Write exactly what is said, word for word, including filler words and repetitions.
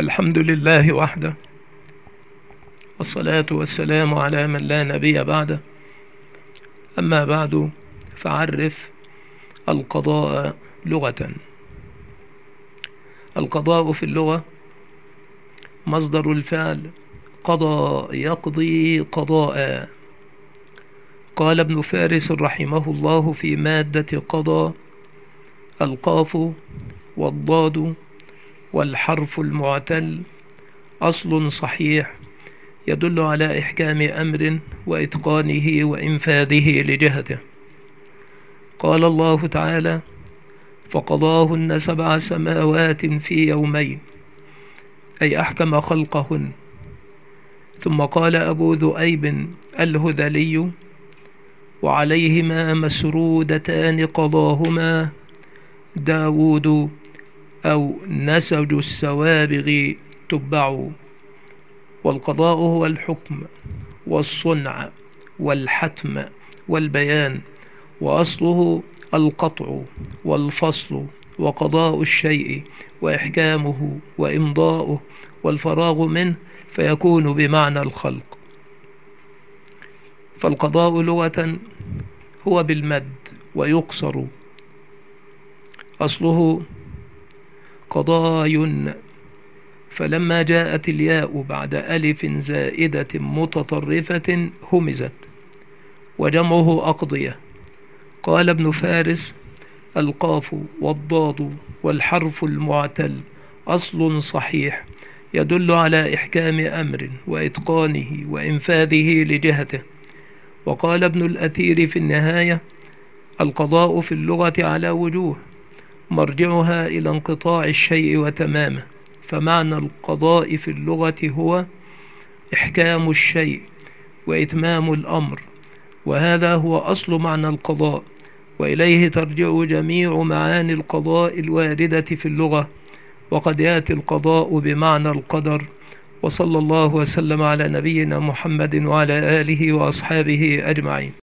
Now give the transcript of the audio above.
الحمد لله وحده، والصلاة والسلام على من لا نبي بعده. أما بعد، فعرف القضاء لغة. القضاء في اللغة مصدر الفعل قضى يقضي قضاء. قال ابن فارس رحمه الله في مادة قضى: القاف والضاد والحرف المعتل أصل صحيح يدل على إحكام أمر وإتقانه وإنفاذه لجهته. قال الله تعالى: فقضاهن سبع سماوات في يومين، أي أحكم خلقهن. ثم قال أبو ذؤيب الهذلي: وعليهما مسرودتان قضاهما داود أو نسج السوابغ تبع. والقضاء هو الحكم والصنع والحتم والبيان، وأصله القطع والفصل، وقضاء الشيء وإحكامه وإمضاؤه والفراغ منه، فيكون بمعنى الخلق. فالقضاء لغة هو بالمد ويقصر، أصله قضاي، فلما جاءت الياء بعد ألف زائدة متطرفة همزت، وجمعه أقضية. قال ابن فارس: القاف والضاد والحرف المعتل أصل صحيح يدل على إحكام أمر وإتقانه وإنفاذه لجهته. وقال ابن الأثير في النهاية: القضاء في اللغة على وجوه، مرجعها إلى انقطاع الشيء وتمامه، فمعنى القضاء في اللغة هو إحكام الشيء وإتمام الأمر، وهذا هو أصل معنى القضاء، وإليه ترجع جميع معاني القضاء الواردة في اللغة. وقد يأتي القضاء بمعنى القدر. وصلى الله وسلم على نبينا محمد وعلى آله وأصحابه أجمعين.